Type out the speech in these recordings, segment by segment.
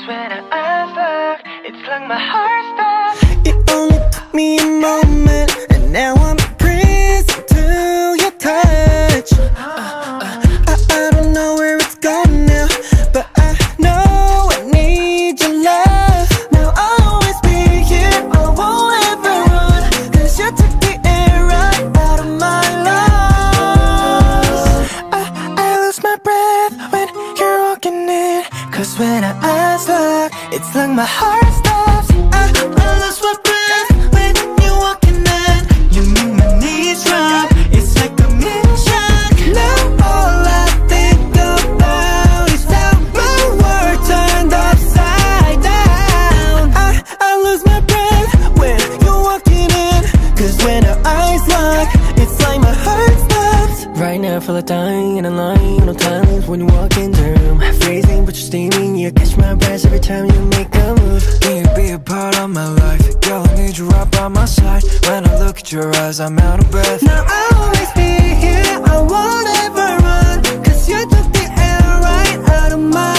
when our eyes lock, it's like my heart stops. It only took me a moment, and now I'm a prison to your touch. I don't know where it's going now, but I know I need your love. Now I'll always be here, I won't ever run, 'cause you took the air right out of my lungs. I lose my breath when you're walking in, 'cause when our eyes lock, it's like my heart stops. I lose my breath when you're walking in. You make my knees drop, it's like I'm in shock. Now all I think about is how my world turned upside down. I lose my breath when you're walking in, 'cause when our eyes lock, it's like my heart stops. Right now I feel like dying in a line, no times when you walk in the room. Freezing but you're steaming, you catch my breath every time you make a move. Can you be a part of my life? Girl, I need you right by my side. When I look at your eyes, I'm out of breath. Now I'll always be here, I won't ever run, 'cause you took the air right out of my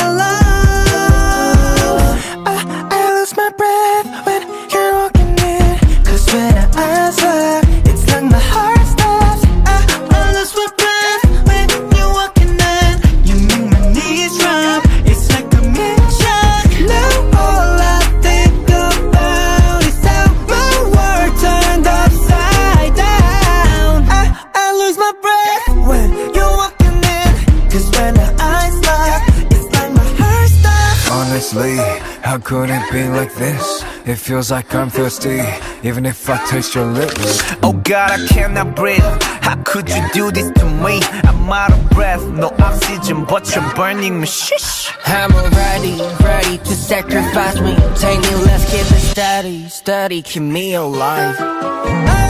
lungs. I lose my breath when you're walking in, 'cause when our eyes lock, it's like my heart stops. I lose my breath when you're walking in. You make my knees drop, it's like I'm in shock. Now all I think about is how my world turned upside down. I lose my breath when you're walking in, 'cause when our eyes lock, it's like my heart stops. Honestly, how could it be like this? It feels like I'm thirsty, even if I taste your lips. Oh God, I cannot breathe. How could you do this to me? I'm out of breath, no oxygen, but you're burning me. Shish. I'm ready to sacrifice me. Take me, let's keep it steady, keep me alive.